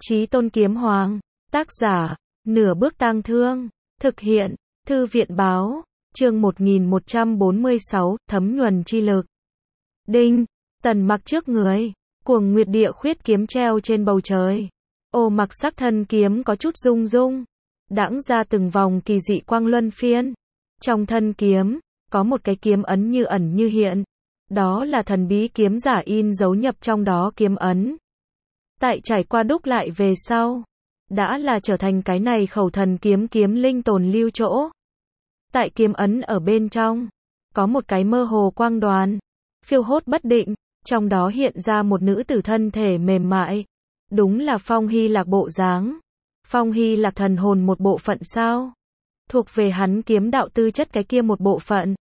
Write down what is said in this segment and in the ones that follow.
Chí Tôn Kiếm Hoàng. Tác giả, Nửa Bước Tang Thương. Thực hiện, Thư viện báo. Chương 1146, Thấm nhuần chi lực. Đinh, Tần Mặc trước người, Cuồng Nguyệt Địa Khuyết kiếm treo trên bầu trời. Ô mặc sắc thân kiếm có chút rung rung, đãng ra từng vòng kỳ dị quang luân phiên. Trong thân kiếm, có một cái kiếm ấn như ẩn như hiện. Đó là thần bí kiếm giả in dấu nhập trong đó kiếm ấn. Tại trải qua đúc lại về sau, đã là trở thành cái này khẩu thần kiếm kiếm linh tồn lưu chỗ. Tại kiếm ấn ở bên trong, có một cái mơ hồ quang đoàn, phiêu hốt bất định, trong đó hiện ra một nữ tử thân thể mềm mại. Đúng là Phong Hy Lạc bộ dáng. Phong Hy Lạc thần hồn một bộ phận sao? Thuộc về hắn kiếm đạo tư chất cái kia một bộ phận.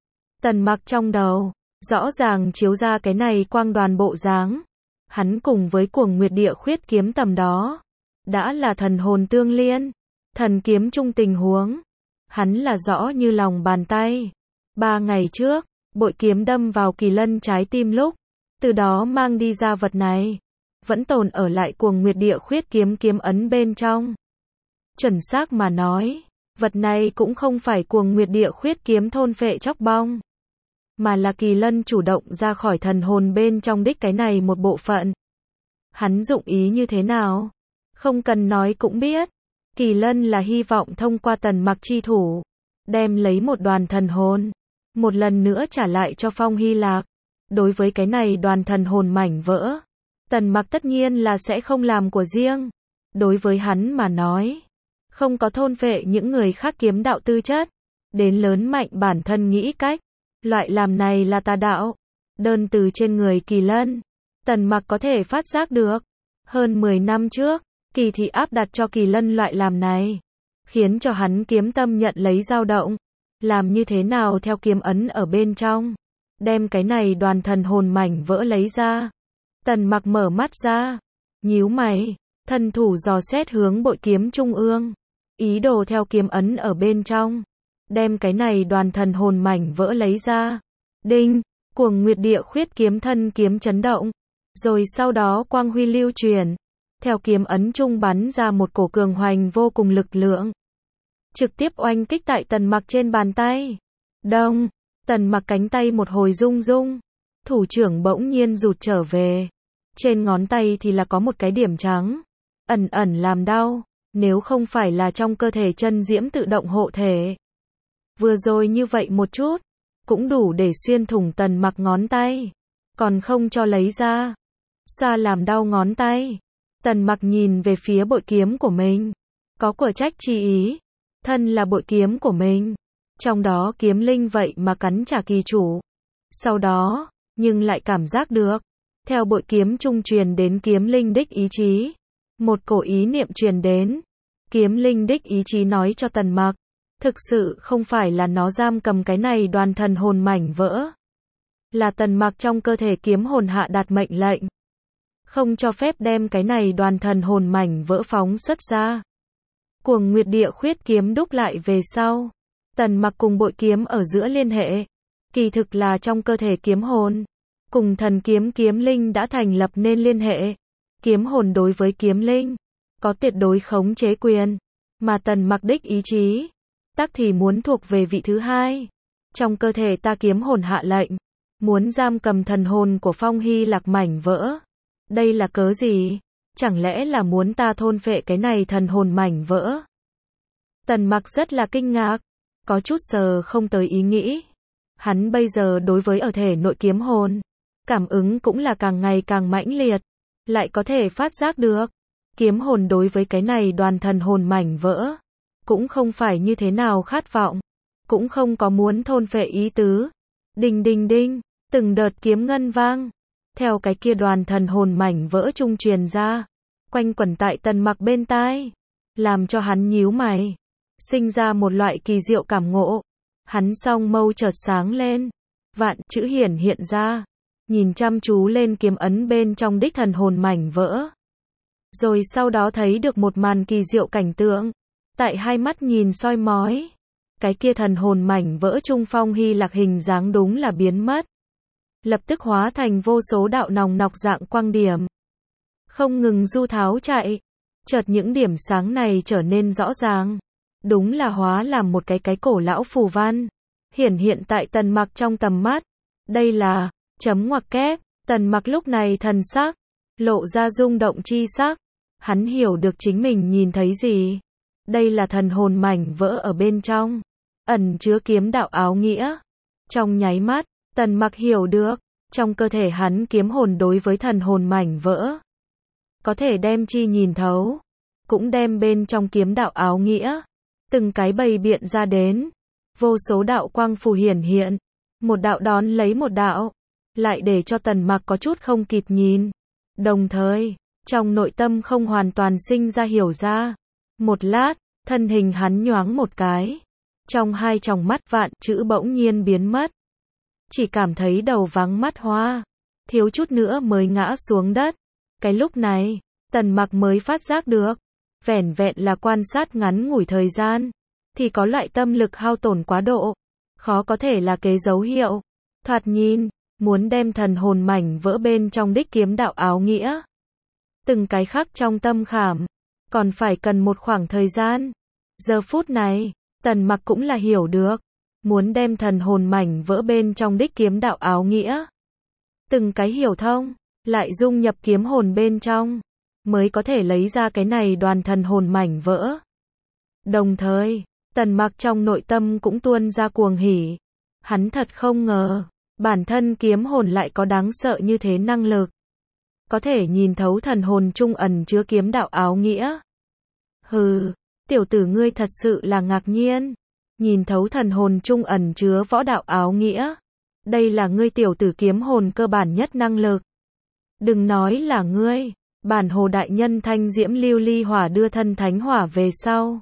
Tần Mặc trong đầu, rõ ràng chiếu ra cái này quang đoàn bộ dáng. Hắn cùng với Cuồng Nguyệt Địa Khuyết kiếm tầm đó, đã là thần hồn tương liên, thần kiếm chung tình huống. Hắn là rõ như lòng bàn tay. 3 ngày trước, bội kiếm đâm vào Kỳ Lân trái tim lúc, từ đó mang đi ra vật này, vẫn tồn ở lại Cuồng Nguyệt Địa Khuyết kiếm kiếm ấn bên trong. Chuẩn xác mà nói, vật này cũng không phải Cuồng Nguyệt Địa Khuyết kiếm thôn phệ chóc bong, mà là Kỳ Lân chủ động ra khỏi thần hồn bên trong đích cái này một bộ phận. Hắn dụng ý như thế nào? Không cần nói cũng biết. Kỳ Lân là hy vọng thông qua Tần Mặc chi thủ, đem lấy một đoàn thần hồn, một lần nữa trả lại cho Phong Hy Lạc. Đối với cái này đoàn thần hồn mảnh vỡ, Tần Mặc tất nhiên là sẽ không làm của riêng. Đối với hắn mà nói, không có thôn phệ những người khác kiếm đạo tư chất, đến lớn mạnh bản thân nghĩ cách. Loại làm này là tà đạo. Đơn từ trên người Kỳ Lân, Tần Mặc có thể phát giác được. Hơn 10 năm trước, Kỳ thị áp đặt cho Kỳ Lân loại làm này, khiến cho hắn kiếm tâm nhận lấy dao động. Làm như thế nào theo kiếm ấn ở bên trong, đem cái này đoàn thần hồn mảnh vỡ lấy ra. Tần Mặc mở mắt ra, nhíu mày, thân thủ dò xét hướng bội kiếm trung ương, ý đồ theo kiếm ấn ở bên trong, đem cái này đoàn thần hồn mảnh vỡ lấy ra. Đinh, Cuồng Nguyệt Địa Khuyết kiếm thân kiếm chấn động, rồi sau đó quang huy lưu truyền, theo kiếm ấn trung bắn ra một cổ cường hoành vô cùng lực lượng, trực tiếp oanh kích tại Tần Mặc trên bàn tay. Đông, Tần Mặc cánh tay một hồi rung rung, thủ trưởng bỗng nhiên rụt trở về. Trên ngón tay thì là có một cái điểm trắng, ẩn ẩn làm đau, nếu không phải là trong cơ thể chân diễm tự động hộ thể. Vừa rồi như vậy một chút, cũng đủ để xuyên thủng Tần Mặc ngón tay, còn không cho lấy ra. Xa làm đau ngón tay. Tần Mặc nhìn về phía bội kiếm của mình, có của trách chi ý. Thân là bội kiếm của mình, trong đó kiếm linh vậy mà cắn trả kỳ chủ. Sau đó, nhưng lại cảm giác được, theo bội kiếm trung truyền đến kiếm linh đích ý chí, một cổ ý niệm truyền đến. Kiếm linh đích ý chí nói cho Tần Mặc, thực sự không phải là nó giam cầm cái này đoàn thần hồn mảnh vỡ, là Tần Mặc trong cơ thể kiếm hồn hạ đạt mệnh lệnh, không cho phép đem cái này đoàn thần hồn mảnh vỡ phóng xuất ra. Cuồng Nguyệt Địa Khuyết kiếm đúc lại về sau, Tần Mặc cùng bội kiếm ở giữa liên hệ, kỳ thực là trong cơ thể kiếm hồn, cùng thần kiếm kiếm linh đã thành lập nên liên hệ. Kiếm hồn đối với kiếm linh, có tuyệt đối khống chế quyền, mà Tần Mặc đích ý chí, tắc thì muốn thuộc về vị thứ hai. Trong cơ thể ta kiếm hồn hạ lệnh, muốn giam cầm thần hồn của Phong Hy Lạc mảnh vỡ. Đây là cớ gì? Chẳng lẽ là muốn ta thôn phệ cái này thần hồn mảnh vỡ? Tần Mặc rất là kinh ngạc, có chút sờ không tới ý nghĩ. Hắn bây giờ đối với ở thể nội kiếm hồn, cảm ứng cũng là càng ngày càng mãnh liệt, lại có thể phát giác được. Kiếm hồn đối với cái này đoàn thần hồn mảnh vỡ, cũng không phải như thế nào khát vọng, cũng không có muốn thôn phệ ý tứ. Đinh đinh đinh, từng đợt kiếm ngân vang, theo cái kia đoàn thần hồn mảnh vỡ trung truyền ra, quanh quẩn tại Tần Mặc bên tai, làm cho hắn nhíu mày, sinh ra một loại kỳ diệu cảm ngộ. Hắn song mâu chợt sáng lên, vạn chữ hiển hiện ra, nhìn chăm chú lên kiếm ấn bên trong đích thần hồn mảnh vỡ. Rồi sau đó thấy được một màn kỳ diệu cảnh tượng, tại hai mắt nhìn soi mói, cái kia thần hồn mảnh vỡ trung Phong Hy Lạc hình dáng đúng là biến mất, lập tức hóa thành vô số đạo nòng nọc dạng quang điểm, không ngừng du tháo chạy. Chợt những điểm sáng này trở nên rõ ràng. Đúng là hóa làm một cái cổ lão phù văn. Hiển hiện tại Tần Mặc trong tầm mắt. Đây là, chấm ngoặc kép, Tần Mặc lúc này thần sắc, lộ ra rung động chi sắc. Hắn hiểu được chính mình nhìn thấy gì. Đây là thần hồn mảnh vỡ ở bên trong. Ẩn chứa kiếm đạo áo nghĩa. Trong nháy mắt, Tần Mặc hiểu được. Trong cơ thể hắn kiếm hồn đối với thần hồn mảnh vỡ. Có thể đem chi nhìn thấu. Cũng đem bên trong kiếm đạo áo nghĩa. Từng cái bày biện ra đến. Vô số đạo quang phù hiển hiện. Một đạo đón lấy một đạo. Lại để cho Tần Mặc có chút không kịp nhìn. Đồng thời, trong nội tâm không hoàn toàn sinh ra hiểu ra. Một lát, thân hình hắn nhoáng một cái. Trong hai tròng mắt vạn chữ bỗng nhiên biến mất. Chỉ cảm thấy đầu vắng mắt hoa. Thiếu chút nữa mới ngã xuống đất. Cái lúc này, Tần Mặc mới phát giác được. Vẻn vẹn là quan sát ngắn ngủi thời gian. Thì có loại tâm lực hao tổn quá độ. Khó có thể là cái dấu hiệu. Thoạt nhìn, muốn đem thần hồn mảnh vỡ bên trong đích kiếm đạo áo nghĩa. Từng cái khắc trong tâm khảm. Còn phải cần một khoảng thời gian. Giờ phút này, Tần Mặc cũng là hiểu được. Muốn đem thần hồn mảnh vỡ bên trong đích kiếm đạo áo nghĩa. Từng cái hiểu thông, lại dung nhập kiếm hồn bên trong. Mới có thể lấy ra cái này đoàn thần hồn mảnh vỡ. Đồng thời, Tần Mặc trong nội tâm cũng tuôn ra cuồng hỉ. Hắn thật không ngờ, bản thân kiếm hồn lại có đáng sợ như thế năng lực. Có thể nhìn thấu thần hồn trung ẩn chứa kiếm đạo áo nghĩa. Hừ, tiểu tử ngươi thật sự là ngạc nhiên. Nhìn thấu thần hồn trung ẩn chứa võ đạo áo nghĩa. Đây là ngươi tiểu tử kiếm hồn cơ bản nhất năng lực. Đừng nói là ngươi, bản hồ đại nhân thanh diễm lưu ly hỏa đưa thân thánh hỏa về sau.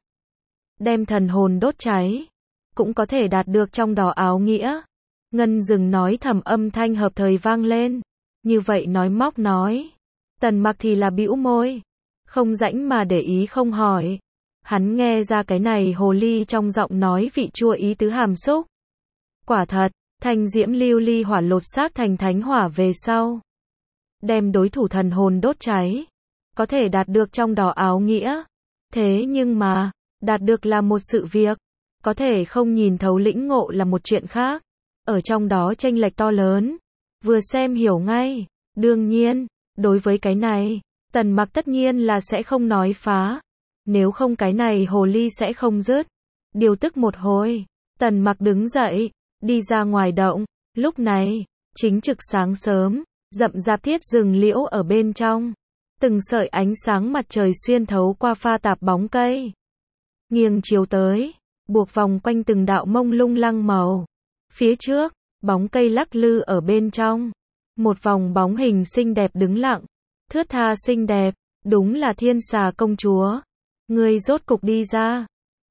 Đem thần hồn đốt cháy. Cũng có thể đạt được trong đó áo nghĩa. Ngân dừng nói thầm âm thanh hợp thời vang lên. Như vậy nói móc nói. Tần Mặc thì là bĩu môi. Không rãnh mà để ý không hỏi. Hắn nghe ra cái này hồ ly trong giọng nói vị chua ý tứ hàm xúc. Quả thật, thanh diễm lưu ly hỏa lột xác thành thánh hỏa về sau. Đem đối thủ thần hồn đốt cháy. Có thể đạt được trong đó áo nghĩa. Thế nhưng mà, đạt được là một sự việc. Có thể không nhìn thấu lĩnh ngộ là một chuyện khác. Ở trong đó chênh lệch to lớn. Vừa xem hiểu ngay. Đương nhiên, đối với cái này, Tần Mặc tất nhiên là sẽ không nói phá. Nếu không cái này hồ ly sẽ không dứt. Điều tức một hồi, Tần Mặc đứng dậy, đi ra ngoài động. Lúc này, chính trực sáng sớm, rậm rạp thiết rừng liễu ở bên trong. Từng sợi ánh sáng mặt trời xuyên thấu qua pha tạp bóng cây. Nghiêng chiếu tới, buộc vòng quanh từng đạo mông lung lăng màu. Phía trước, bóng cây lắc lư ở bên trong. Một vòng bóng hình xinh đẹp đứng lặng. Thướt tha xinh đẹp, đúng là Thiên Xà công chúa. Ngươi rốt cục đi ra.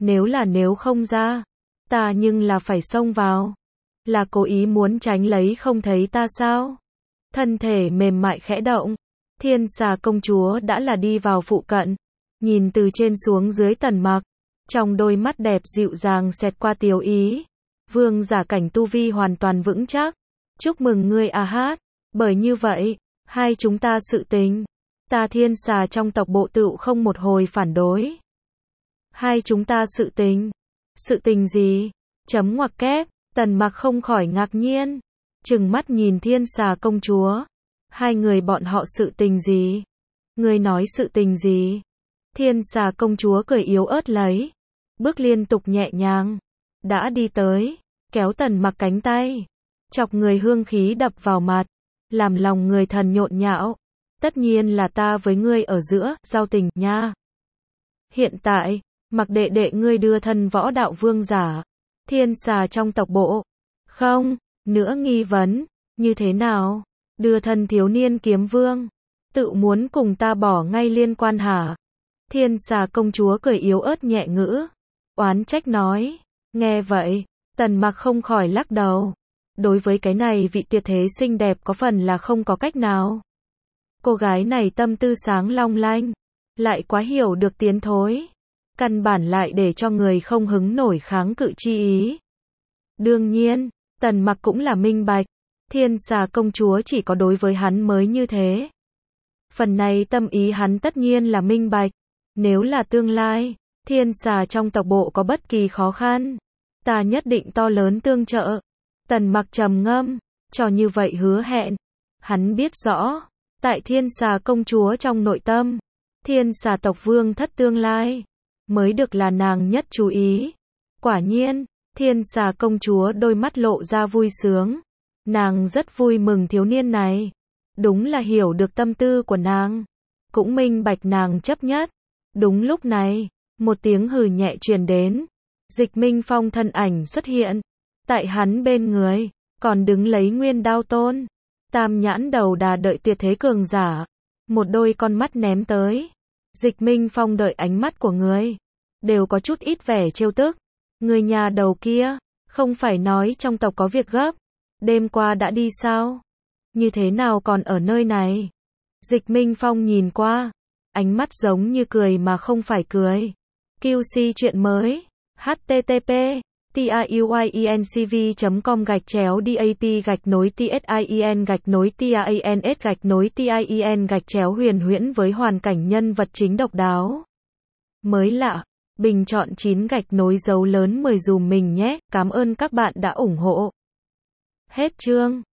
Nếu không ra, ta nhưng là phải xông vào. Là cố ý muốn tránh lấy không thấy ta sao? Thân thể mềm mại khẽ động. Thiên Xà công chúa đã là đi vào phụ cận. Nhìn từ trên xuống dưới Tần Mặc. Trong đôi mắt đẹp dịu dàng xẹt qua tiếu ý. Vương giả cảnh tu vi hoàn toàn vững chắc. Chúc mừng ngươi a hát. Bởi như vậy, hai chúng ta sự tình. Ta Thiên Xà trong tộc bộ tựu không một hồi phản đối. Hai chúng ta sự tình. Sự tình gì? Chấm ngoặc kép, Tần Mặc không khỏi ngạc nhiên. Trừng mắt nhìn Thiên Xà công chúa. Hai người bọn họ sự tình gì? Ngươi nói sự tình gì? Thiên Xà công chúa cười yếu ớt lấy. Bước liên tục nhẹ nhàng. Đã đi tới, kéo Tần Mặc cánh tay. Chọc người hương khí đập vào mặt. Làm lòng người thần nhộn nhạo. Tất nhiên là ta với ngươi ở giữa, giao tình, nha. Hiện tại, Mặc đệ đệ ngươi đưa thân võ đạo vương giả. Thiên Xà trong tộc bộ. Không, nữa nghi vấn. Như thế nào? Đưa thân thiếu niên kiếm vương. Tự muốn cùng ta bỏ ngay liên quan hả? Thiên Xà công chúa cười yếu ớt nhẹ ngữ. Oán trách nói. Nghe vậy, Tần Mặc không khỏi lắc đầu. Đối với cái này vị tuyệt thế xinh đẹp có phần là không có cách nào. Cô gái này tâm tư sáng long lanh. Lại quá hiểu được tiến thối. Căn bản lại để cho người không hứng nổi kháng cự chi ý. Đương nhiên, Tần Mặc cũng là minh bạch. Thiên Xà công chúa chỉ có đối với hắn mới như thế. Phần này tâm ý hắn tất nhiên là minh bạch. Nếu là tương lai, thiên xà trong tộc bộ có bất kỳ khó khăn, ta nhất định to lớn tương trợ. Tần Mặc trầm ngâm, cho như vậy hứa hẹn. Hắn biết rõ, tại thiên xà công chúa trong nội tâm, thiên xà tộc vương thất tương lai, mới được là nàng nhất chú ý. Quả nhiên, thiên xà công chúa đôi mắt lộ ra vui sướng. Nàng rất vui mừng thiếu niên này. Đúng là hiểu được tâm tư của nàng. Cũng minh bạch nàng chấp nhất. Đúng lúc này, một tiếng hừ nhẹ truyền đến. Dịch Minh Phong thân ảnh xuất hiện. Tại hắn bên người, còn đứng lấy Nguyên Đao Tôn. Tam nhãn đầu đà đợi tuyệt thế cường giả. Một đôi con mắt ném tới. Dịch Minh Phong đợi ánh mắt của người. Đều có chút ít vẻ trêu tức. Người nhà đầu kia, không phải nói trong tộc có việc gấp. Đêm qua đã đi sao? Như thế nào còn ở nơi này? Dịch Minh Phong nhìn qua. Ánh mắt giống như cười mà không phải cười. QC chuyện mới. http tiuyencv.com/dap-tin-tien-tien-huyền huyễn với hoàn cảnh nhân vật chính độc đáo. Mới lạ, bình chọn 9 dấu lớn 10 dùm mình nhé, cảm ơn các bạn đã ủng hộ. Hết chương.